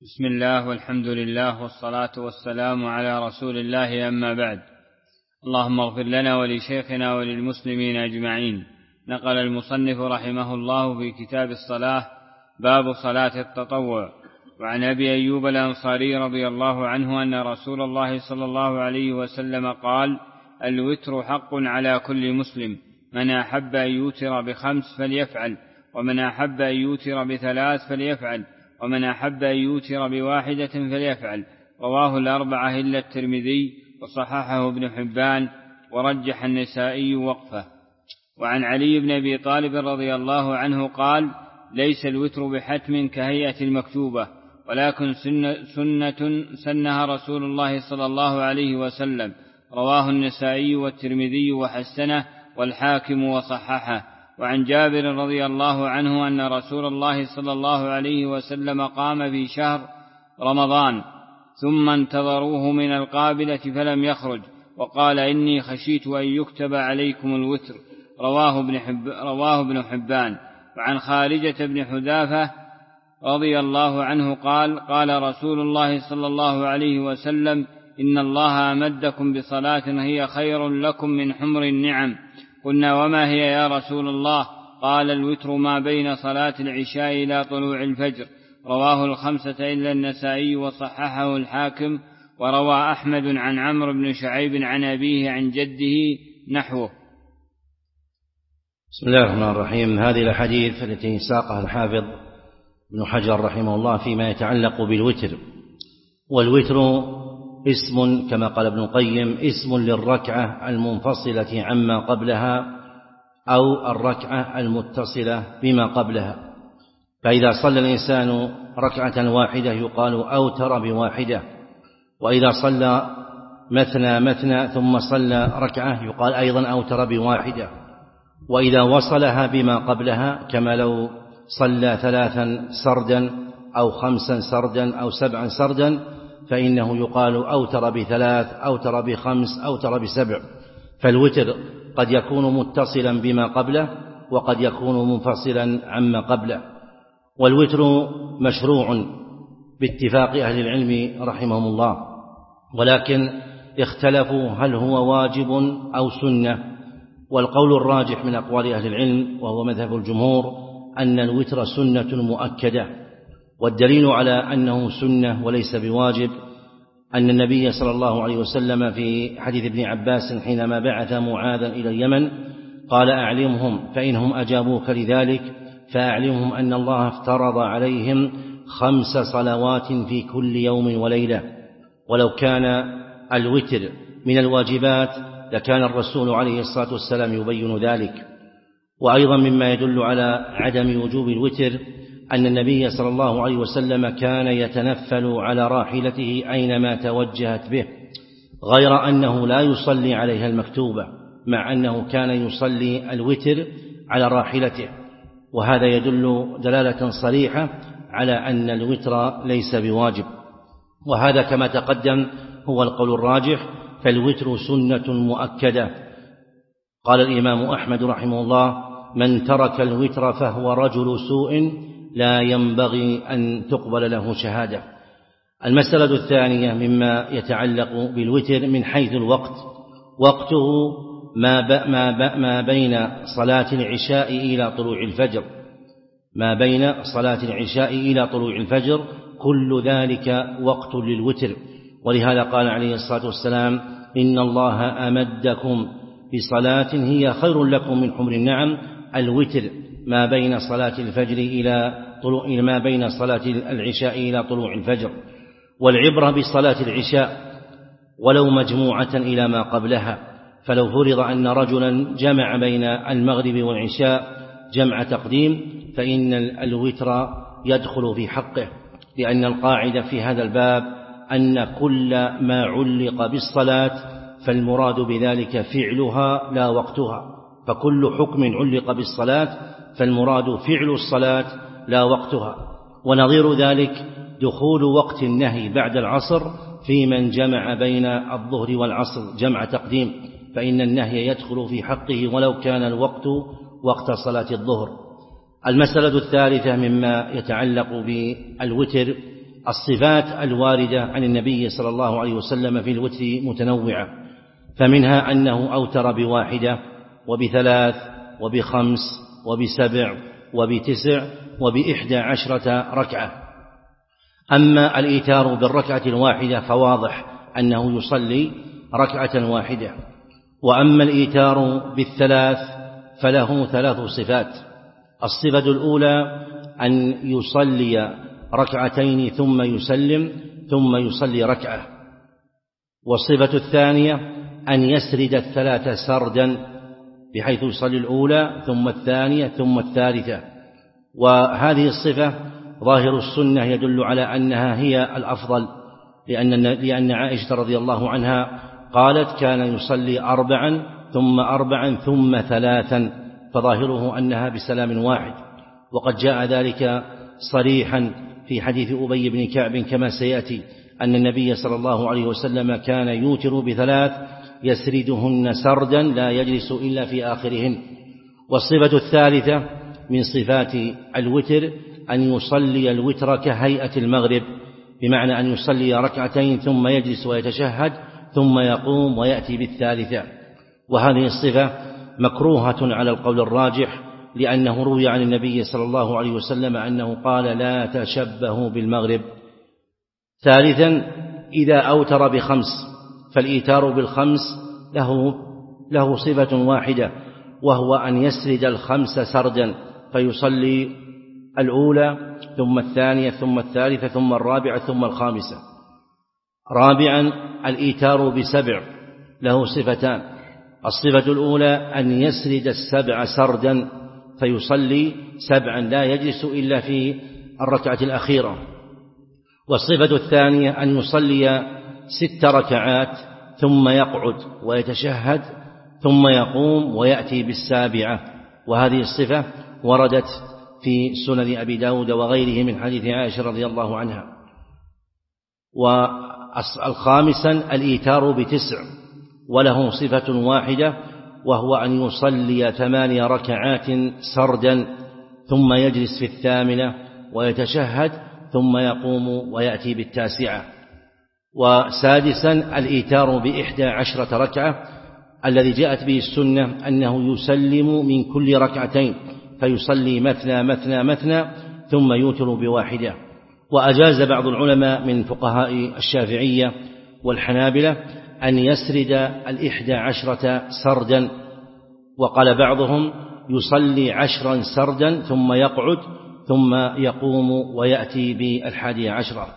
بسم الله والحمد لله والصلاة والسلام على رسول الله، أما بعد. اللهم اغفر لنا ولشيخنا وللمسلمين أجمعين. نقل المصنف رحمه الله في كتاب الصلاة باب صلاة التطوع. وعن أبي أيوب الأنصاري رضي الله عنه أن رسول الله صلى الله عليه وسلم قال: الوتر حق على كل مسلم، من أحب أن يوتر ب5 فليفعل، ومن أحب أن يوتر ب3 فليفعل، ومن أحب أن يوتر ب1 فليفعل. رواه الأربعة إلا الترمذي، وصححه ابن حبان، ورجح النسائي وقفه. وعن علي بن أبي طالب رضي الله عنه قال: ليس الوتر بحتم كهيئة المكتوبة، ولكن سنة سنها رسول الله صلى الله عليه وسلم. رواه النسائي والترمذي وحسنه والحاكم وصححه. وعن جابر رضي الله عنه أن رسول الله صلى الله عليه وسلم قام في شهر رمضان ثم انتظروه من القابلة فلم يخرج، وقال: إني خشيت أن يكتب عليكم الوتر. رواه ابن حبان. وعن خارجة بن حذافة رضي الله عنه قال: قال رسول الله صلى الله عليه وسلم: إن الله أمدكم بصلاة هي خير لكم من حمر النعم. قلنا: وما هي يا رسول الله؟ قال: الوتر ما بين صلاة العشاء إلى طلوع الفجر. رواه الخمسة إلا النسائي، وصححه الحاكم. وروى أحمد عن عمرو بن شعيب عن أبيه عن جده نحوه. بسم الله الرحمن الرحيم. هذه الأحاديث التي ساقها الحافظ ابن حجر رحمه الله فيما يتعلق بالوتر. والوتر اسم كما قال ابن القيم اسم للركعة المنفصلة عما قبلها أو الركعة المتصلة بما قبلها. فإذا صلى الإنسان ركعة واحدة يقال أوتر بواحدة، وإذا صلى مثنى ثم صلى ركعة يقال أيضا أوتر بواحدة. وإذا وصلها بما قبلها كما لو صلى 3 سردا أو 5 سردا أو 7 سردا فإنه يقال أوتر ب3 أوتر ب5 أوتر ب7. فالوتر قد يكون متصلا بما قبله وقد يكون منفصلا عما قبله. والوتر مشروع باتفاق أهل العلم رحمهم الله، ولكن اختلفوا هل هو واجب أو سنة. والقول الراجح من أقوال أهل العلم وهو مذهب الجمهور أن الوتر سنة مؤكدة. والدليل على أنه سنة وليس بواجب أن النبي صلى الله عليه وسلم في حديث ابن عباس حينما بعث معاذا إلى اليمن قال: أعلمهم، فإنهم أجابوك لذلك فأعلمهم أن الله افترض عليهم 5 صلوات في كل يوم وليلة. ولو كان الوتر من الواجبات لكان الرسول عليه الصلاة والسلام يبين ذلك. وأيضا مما يدل على عدم وجوب الوتر أن النبي صلى الله عليه وسلم كان يتنفل على راحلته أينما توجهت به، غير أنه لا يصلي عليها المكتوبة، مع أنه كان يصلي الوتر على راحلته. وهذا يدل دلالة صريحة على أن الوتر ليس بواجب. وهذا كما تقدم هو القول الراجح. فالوتر سنة مؤكدة. قال الإمام أحمد رحمه الله: من ترك الوتر فهو رجل سوء لا ينبغي أن تقبل له شهادة. المسألة الثانية مما يتعلق بالوتر من حيث الوقت، وقته ما بين صلاة العشاء إلى طلوع الفجر، ما بين صلاة العشاء إلى طلوع الفجر كل ذلك وقت للوتر. ولهذا قال عليه الصلاة والسلام: إن الله أمدكم بصلاة هي خير لكم من حمر النعم. الوتر ما بين صلاة الفجر ما بين صلاة العشاء إلى طلوع الفجر. والعبرة بصلاة العشاء ولو مجموعة إلى ما قبلها. فلو فرض أن رجلا جمع بين المغرب والعشاء جمع تقديم فإن الوتر يدخل في حقه، لأن القاعدة في هذا الباب أن كل ما علق بالصلاة فالمراد بذلك فعلها لا وقتها. فكل حكم علق بالصلاة فالمراد فعل الصلاة لا وقتها. ونظير ذلك دخول وقت النهي بعد العصر في من جمع بين الظهر والعصر جمع تقديم، فإن النهي يدخل في حقه ولو كان الوقت وقت صلاة الظهر. المسألة الثالثة مما يتعلق بالوتر الصفات الواردة عن النبي صلى الله عليه وسلم في الوتر متنوعة، فمنها أنه أوتر بواحدة وبثلاث وبخمس وبسبع وبتسع وب11 ركعة. أما الإيتار بالركعة الواحدة فواضح أنه يصلي ركعة واحدة، وأما الإيتار بالثلاث فله 3 صفات. الصفة الأولى أن يصلي ركعتين ثم يسلم ثم يصلي ركعة، والصفة الثانية أن يسرد 3 سردا بحيث يصلي الأولى ثم الثانية ثم الثالثة. وهذه الصفة ظاهر السنة يدل على أنها هي الأفضل، لأن عائشة رضي الله عنها قالت كان يصلي 4 ثم 4 ثم 3، فظاهره أنها بسلام واحد. وقد جاء ذلك صريحا في حديث أبي بن كعب كما سيأتي أن النبي صلى الله عليه وسلم كان يوتر ب3 يسردهن سردا لا يجلس إلا في آخرهن. والصفة الثالثة من صفات الوتر أن يصلي الوتر كهيئة المغرب، بمعنى أن يصلي ركعتين ثم يجلس ويتشهد ثم يقوم ويأتي بالثالثة. وهذه الصفة مكروهة على القول الراجح، لأنه روي عن النبي صلى الله عليه وسلم أنه قال لا تشبهوا بالمغرب. ثالثا إذا أوتر ب5 فالإيتار ب5 له صفة واحدة، وهو أن يسرد 5 سردا، فيصلي الأولى ثم الثانية ثم الثالثة ثم الرابعة ثم الخامسة. رابعا الإيتار ب7 له صفتان. الصفة الأولى أن يسرد 7 سردا فيصلي 7 لا يجلس إلا في الركعة الأخيرة. والصفة الثانية أن يصلي 6 ركعات ثم يقعد ويتشهد ثم يقوم ويأتي بالسابعة. وهذه الصفة وردت في سنن أبي داود وغيره من حديث عائشة رضي الله عنها. والخامسا الإيتار ب9 وله صفة واحدة، وهو أن يصلي 8 ركعات سردا ثم يجلس في 8 ويتشهد ثم يقوم ويأتي بالتاسعة. وسادسا الإيتار ب11 ركعة الذي جاءت به السنة أنه يسلم من كل ركعتين، فيصلي مثنى مثنى مثنى ثم يوتر بواحدة. وأجاز بعض العلماء من فقهاء الشافعية والحنابلة أن يسرد 11 سردا، وقال بعضهم يصلي 10 سردا ثم يقعد ثم يقوم ويأتي ب11.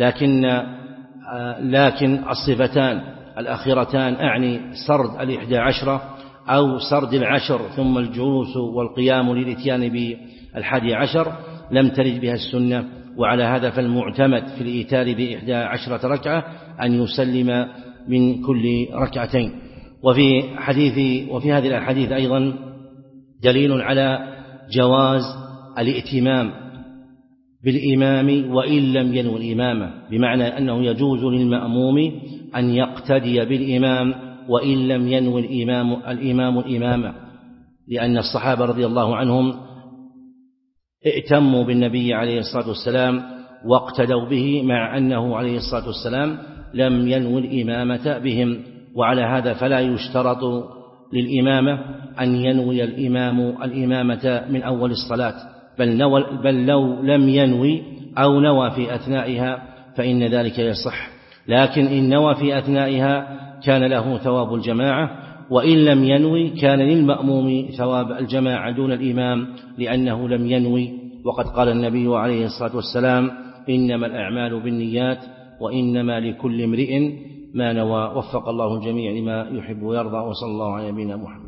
لكن الصفتان الأخيرتان أعني سرد 11 أو سرد 10 ثم الجلوس والقيام للإتيان ب11 لم ترد بها السنة. وعلى هذا فالمعتمد في الإيتار ب11 ركعة أن يسلم من كل ركعتين. وفي هذه الأحاديث أيضا دليل على جواز الائتمام بالإمام وإن لم ينوي الإمامة، بمعنى أنه يجوز للمأموم أن يقتدي بالإمام وإن لم ينوي الإمام الإمامة، لأن الصحابة رضي الله عنهم ائتموا بالنبي عليه الصلاة والسلام واقتدوا به مع أنه عليه الصلاة والسلام لم ينوي الإمامة بهم. وعلى هذا فلا يشترط للإمامة أن ينوي الإمام الإمامة من أول الصلاة، بل لو لم ينوي أو نوى في أثنائها فإن ذلك يصح. لكن إن نوى في أثنائها كان له ثواب الجماعة، وإن لم ينوي كان للمأموم ثواب الجماعة دون الإمام لأنه لم ينوي. وقد قال النبي عليه الصلاة والسلام إنما الأعمال بالنيات وإنما لكل امرئ ما نوى. وفق الله الجميع لما يحب ويرضى، وصلى الله على نبينا محمد.